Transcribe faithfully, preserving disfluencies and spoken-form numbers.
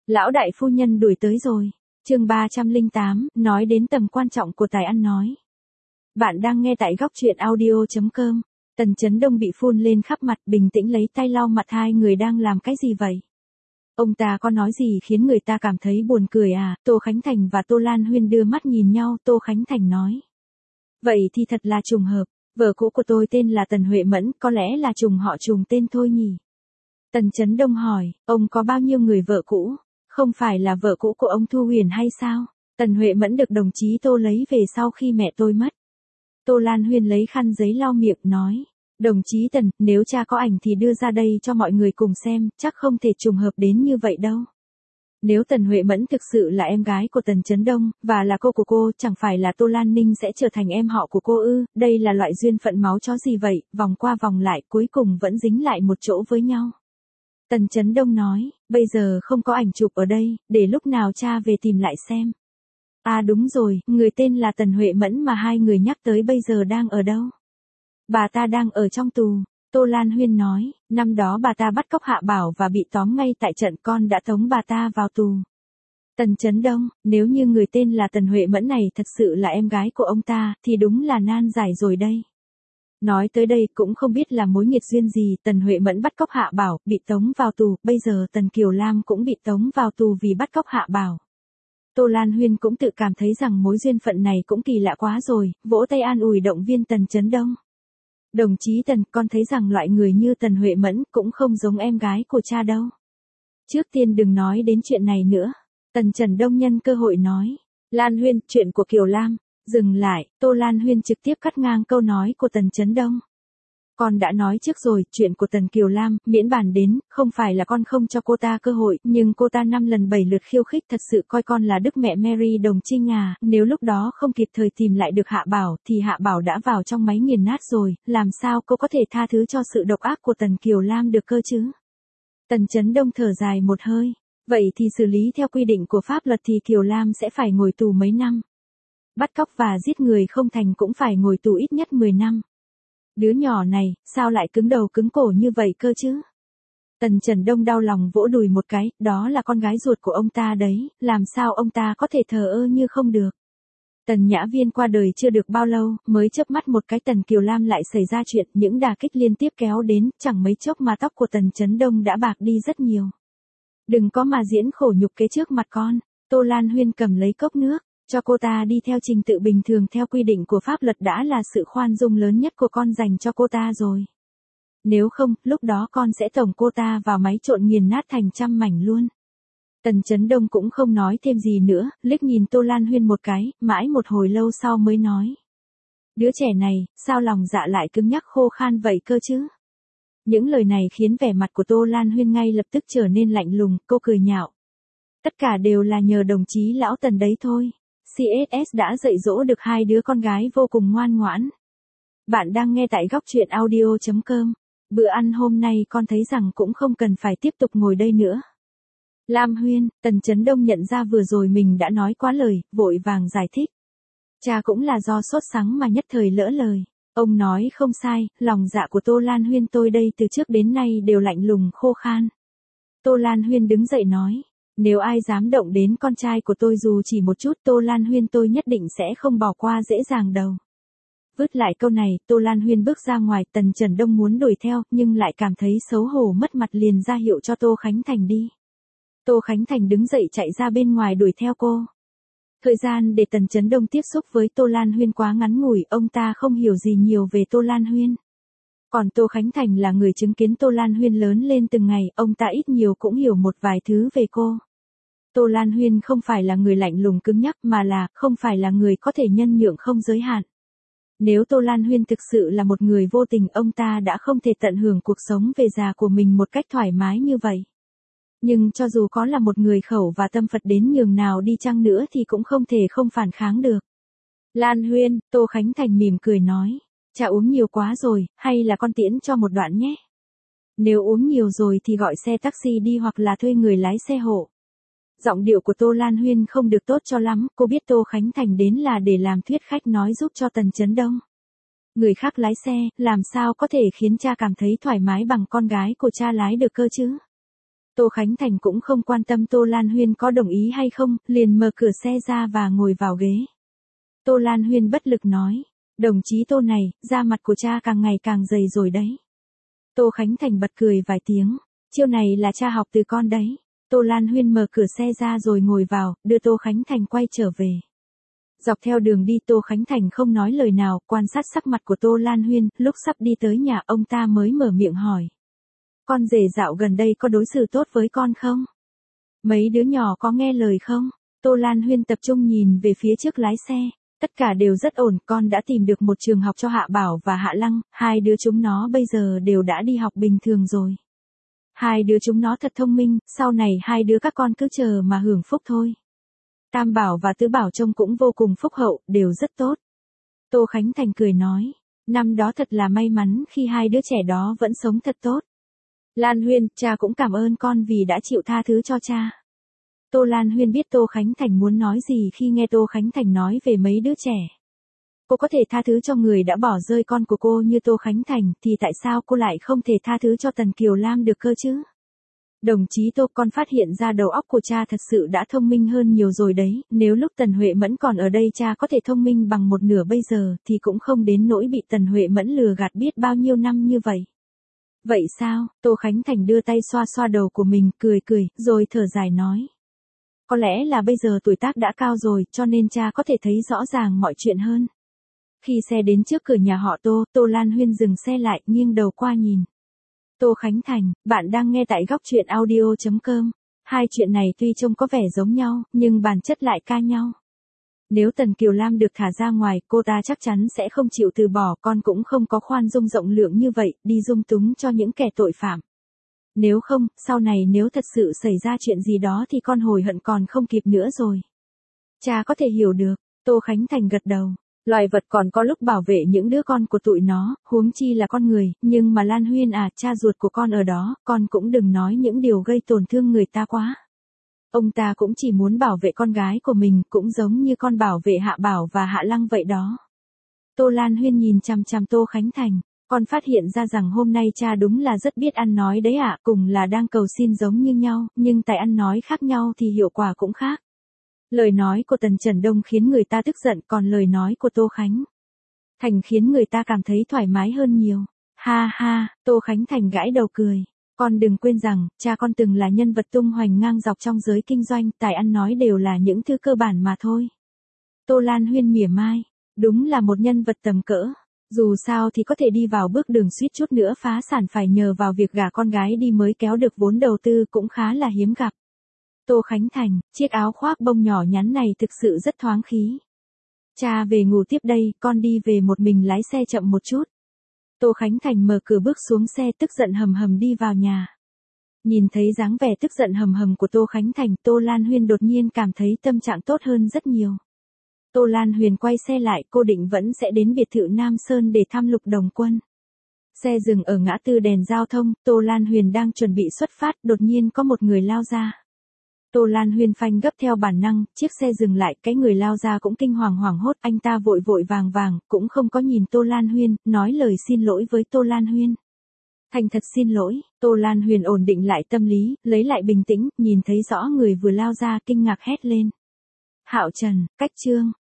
Lão đại phu nhân đuổi tới rồi. Chương ba trăm lẻ tám, nói đến tầm quan trọng của tài ăn nói. Bạn đang nghe tại góc truyện audio chấm com. Tần Chấn Đông bị phun lên khắp mặt, bình tĩnh lấy tay lau mặt. Hai người đang làm cái gì vậy? Ông ta có nói gì khiến người ta cảm thấy buồn cười à? Tô Khánh Thành và Tô Lan Huyên đưa mắt nhìn nhau. Tô Khánh Thành nói. Vậy thì thật là trùng hợp. Vợ cũ của tôi tên là Tần Huệ Mẫn, có lẽ là trùng họ trùng tên thôi nhỉ? Tần Chấn Đông hỏi, ông có bao nhiêu người vợ cũ? Không phải là vợ cũ của ông Thu Huyền hay sao? Tần Huệ Mẫn được đồng chí Tô lấy về sau khi mẹ tôi mất. Tô Lan Huyên lấy khăn giấy lau miệng nói. Đồng chí Tần, nếu cha có ảnh thì đưa ra đây cho mọi người cùng xem, chắc không thể trùng hợp đến như vậy đâu. Nếu Tần Huệ Mẫn thực sự là em gái của Tần Chấn Đông, và là cô của cô, chẳng phải là Tô Lan Ninh sẽ trở thành em họ của cô ư? Đây là loại duyên phận máu chó gì vậy, vòng qua vòng lại, cuối cùng vẫn dính lại một chỗ với nhau. Tần Chấn Đông nói, bây giờ không có ảnh chụp ở đây, để lúc nào cha về tìm lại xem. À đúng rồi, người tên là Tần Huệ Mẫn mà hai người nhắc tới bây giờ đang ở đâu? Bà ta đang ở trong tù. Tô Lan Huyên nói, năm đó bà ta bắt cóc Hạ Bảo và bị tóm ngay tại trận, con đã tống bà ta vào tù. Tần Chấn Đông, nếu như người tên là Tần Huệ Mẫn này thật sự là em gái của ông ta, thì đúng là nan giải rồi đây. Nói tới đây cũng không biết là mối nghiệt duyên gì, Tần Huệ Mẫn bắt cóc Hạ Bảo, bị tống vào tù, bây giờ Tần Kiều Lam cũng bị tống vào tù vì bắt cóc Hạ Bảo. Tô Lan Huyên cũng tự cảm thấy rằng mối duyên phận này cũng kỳ lạ quá rồi, vỗ tay an ủi động viên Tần Chấn Đông. Đồng chí Tần, con thấy rằng loại người như Tần Huệ Mẫn cũng không giống em gái của cha đâu. Trước tiên đừng nói đến chuyện này nữa. Tần Trần Đông nhân cơ hội nói. Lan Huyên, chuyện của Kiều Lam. Dừng lại, Tô Lan Huyên trực tiếp cắt ngang câu nói của Tần Chấn Đông. Con đã nói trước rồi, chuyện của Tần Kiều Lam, miễn bàn đến, không phải là con không cho cô ta cơ hội, nhưng cô ta năm lần bảy lượt khiêu khích, thật sự coi con là đức mẹ Mary Đồng Trinh à, nếu lúc đó không kịp thời tìm lại được Hạ Bảo, thì Hạ Bảo đã vào trong máy nghiền nát rồi, làm sao cô có thể tha thứ cho sự độc ác của Tần Kiều Lam được cơ chứ? Tần Chấn Đông thở dài một hơi, vậy thì xử lý theo quy định của pháp luật thì Kiều Lam sẽ phải ngồi tù mấy năm. Bắt cóc và giết người không thành cũng phải ngồi tù ít nhất mười năm. Đứa nhỏ này, sao lại cứng đầu cứng cổ như vậy cơ chứ? Tần Trần Đông đau lòng vỗ đùi một cái, đó là con gái ruột của ông ta đấy, làm sao ông ta có thể thờ ơ như không được. Tần Nhã Viên qua đời chưa được bao lâu, mới chớp mắt một cái Tần Kiều Lam lại xảy ra chuyện, những đả kích liên tiếp kéo đến, chẳng mấy chốc mà tóc của Tần Chấn Đông đã bạc đi rất nhiều. Đừng có mà diễn khổ nhục kế trước mặt con. Tô Lan Huyên cầm lấy cốc nước. Cho cô ta đi theo trình tự bình thường theo quy định của pháp luật đã là sự khoan dung lớn nhất của con dành cho cô ta rồi. Nếu không, lúc đó con sẽ tổng cô ta vào máy trộn nghiền nát thành trăm mảnh luôn. Tần Chấn Đông cũng không nói thêm gì nữa, liếc nhìn Tô Lan Huyên một cái, mãi một hồi lâu sau mới nói. Đứa trẻ này, sao lòng dạ lại cứng nhắc khô khan vậy cơ chứ? Những lời này khiến vẻ mặt của Tô Lan Huyên ngay lập tức trở nên lạnh lùng, cô cười nhạo. Tất cả đều là nhờ đồng chí lão Tần đấy thôi. xê ét ét đã dạy dỗ được hai đứa con gái vô cùng ngoan ngoãn. Bạn đang nghe tại góc truyện audio chấm com. Bữa ăn hôm nay con thấy rằng cũng không cần phải tiếp tục ngồi đây nữa. Lam Huyên, Tần Chấn Đông nhận ra vừa rồi mình đã nói quá lời, vội vàng giải thích. Cha cũng là do sốt sắng mà nhất thời lỡ lời. Ông nói không sai, lòng dạ của Tô Lan Huyên tôi đây từ trước đến nay đều lạnh lùng khô khan. Tô Lan Huyên đứng dậy nói. Nếu ai dám động đến con trai của tôi dù chỉ một chút, Tô Lan Huyên tôi nhất định sẽ không bỏ qua dễ dàng đâu. Vứt lại câu này, Tô Lan Huyên bước ra ngoài, Tần Trần Đông muốn đuổi theo, nhưng lại cảm thấy xấu hổ mất mặt liền ra hiệu cho Tô Khánh Thành đi. Tô Khánh Thành đứng dậy chạy ra bên ngoài đuổi theo cô. Thời gian để Tần Chấn Đông tiếp xúc với Tô Lan Huyên quá ngắn ngủi, ông ta không hiểu gì nhiều về Tô Lan Huyên. Còn Tô Khánh Thành là người chứng kiến Tô Lan Huyên lớn lên từng ngày, ông ta ít nhiều cũng hiểu một vài thứ về cô. Tô Lan Huyên không phải là người lạnh lùng cứng nhắc mà là, không phải là người có thể nhân nhượng không giới hạn. Nếu Tô Lan Huyên thực sự là một người vô tình, ông ta đã không thể tận hưởng cuộc sống về già của mình một cách thoải mái như vậy. Nhưng cho dù có là một người khẩu và tâm Phật đến nhường nào đi chăng nữa thì cũng không thể không phản kháng được. Lan Huyên, Tô Khánh Thành mỉm cười nói, cha uống nhiều quá rồi, hay là con tiễn cho một đoạn nhé. Nếu uống nhiều rồi thì gọi xe taxi đi hoặc là thuê người lái xe hộ. Giọng điệu của Tô Lan Huyên không được tốt cho lắm, cô biết Tô Khánh Thành đến là để làm thuyết khách nói giúp cho Tần Chấn Đông. Người khác lái xe, làm sao có thể khiến cha cảm thấy thoải mái bằng con gái của cha lái được cơ chứ? Tô Khánh Thành cũng không quan tâm Tô Lan Huyên có đồng ý hay không, liền mở cửa xe ra và ngồi vào ghế. Tô Lan Huyên bất lực nói, đồng chí Tô này, da mặt của cha càng ngày càng dày rồi đấy. Tô Khánh Thành bật cười vài tiếng, chiêu này là cha học từ con đấy. Tô Lan Huyên mở cửa xe ra rồi ngồi vào, đưa Tô Khánh Thành quay trở về. Dọc theo đường đi Tô Khánh Thành không nói lời nào, quan sát sắc mặt của Tô Lan Huyên, lúc sắp đi tới nhà ông ta mới mở miệng hỏi. Con rể dạo gần đây có đối xử tốt với con không? Mấy đứa nhỏ có nghe lời không? Tô Lan Huyên tập trung nhìn về phía trước lái xe. Tất cả đều rất ổn, con đã tìm được một trường học cho Hạ Bảo và Hạ Lăng, hai đứa chúng nó bây giờ đều đã đi học bình thường rồi. Hai đứa chúng nó thật thông minh, sau này hai đứa các con cứ chờ mà hưởng phúc thôi. Tam Bảo và Tứ Bảo trông cũng vô cùng phúc hậu, đều rất tốt. Tô Khánh Thành cười nói, năm đó thật là may mắn khi hai đứa trẻ đó vẫn sống thật tốt. Lan Huyên, cha cũng cảm ơn con vì đã chịu tha thứ cho cha. Tô Lan Huyên biết Tô Khánh Thành muốn nói gì khi nghe Tô Khánh Thành nói về mấy đứa trẻ. Cô có thể tha thứ cho người đã bỏ rơi con của cô như Tô Khánh Thành, thì tại sao cô lại không thể tha thứ cho Tần Kiều Lam được cơ chứ? Đồng chí Tô, con phát hiện ra đầu óc của cha thật sự đã thông minh hơn nhiều rồi đấy, nếu lúc Tần Huệ Mẫn còn ở đây cha có thể thông minh bằng một nửa bây giờ thì cũng không đến nỗi bị Tần Huệ Mẫn lừa gạt biết bao nhiêu năm như vậy. Vậy sao? Tô Khánh Thành đưa tay xoa xoa đầu của mình, cười cười, rồi thở dài nói. Có lẽ là bây giờ tuổi tác đã cao rồi, cho nên cha có thể thấy rõ ràng mọi chuyện hơn. Khi xe đến trước cửa nhà họ Tô, Tô Lan Huyên dừng xe lại, nghiêng đầu qua nhìn. Tô Khánh Thành, bạn đang nghe tại góc truyện audio chấm com. Hai chuyện này tuy trông có vẻ giống nhau, nhưng bản chất lại ca nhau. Nếu Tần Kiều Lam được thả ra ngoài, cô ta chắc chắn sẽ không chịu từ bỏ, con cũng không có khoan dung rộng lượng như vậy, đi dung túng cho những kẻ tội phạm. Nếu không, sau này nếu thật sự xảy ra chuyện gì đó thì con hối hận còn không kịp nữa rồi. Cha có thể hiểu được, Tô Khánh Thành gật đầu. Loài vật còn có lúc bảo vệ những đứa con của tụi nó, huống chi là con người, nhưng mà Lan Huyên à, cha ruột của con ở đó, con cũng đừng nói những điều gây tổn thương người ta quá. Ông ta cũng chỉ muốn bảo vệ con gái của mình, cũng giống như con bảo vệ Hạ Bảo và Hạ Lăng vậy đó. Tô Lan Huyên nhìn chằm chằm Tô Khánh Thành, con phát hiện ra rằng hôm nay cha đúng là rất biết ăn nói đấy ạ, cùng là đang cầu xin giống như nhau, nhưng tài ăn nói khác nhau thì hiệu quả cũng khác. Lời nói của Tần Trần Đông khiến người ta tức giận, còn lời nói của Tô Khánh Thành khiến người ta cảm thấy thoải mái hơn nhiều. Ha ha, Tô Khánh Thành gãi đầu cười. Con đừng quên rằng, cha con từng là nhân vật tung hoành ngang dọc trong giới kinh doanh, tài ăn nói đều là những thứ cơ bản mà thôi. Tô Lan Huyên mỉa mai, đúng là một nhân vật tầm cỡ. Dù sao thì có thể đi vào bước đường suýt chút nữa phá sản phải nhờ vào việc gả con gái đi mới kéo được vốn đầu tư cũng khá là hiếm gặp. Tô Khánh Thành, chiếc áo khoác bông nhỏ nhắn này thực sự rất thoáng khí. Cha về ngủ tiếp đây, con đi về một mình lái xe chậm một chút. Tô Khánh Thành mở cửa bước xuống xe tức giận hầm hầm đi vào nhà. Nhìn thấy dáng vẻ tức giận hầm hầm của Tô Khánh Thành, Tô Lan Huyên đột nhiên cảm thấy tâm trạng tốt hơn rất nhiều. Tô Lan Huyền quay xe lại, cô định vẫn sẽ đến biệt thự Nam Sơn để thăm Lục Đồng Quân. Xe dừng ở ngã tư đèn giao thông, Tô Lan Huyền đang chuẩn bị xuất phát, đột nhiên có một người lao ra. Tô Lan Huyên phanh gấp theo bản năng, chiếc xe dừng lại, cái người lao ra cũng kinh hoàng hoảng hốt, anh ta vội vội vàng vàng, cũng không có nhìn Tô Lan Huyên, nói lời xin lỗi với Tô Lan Huyên. Thành thật xin lỗi, Tô Lan Huyền ổn định lại tâm lý, lấy lại bình tĩnh, nhìn thấy rõ người vừa lao ra, kinh ngạc hét lên. Hạo Trần, Cách Trương,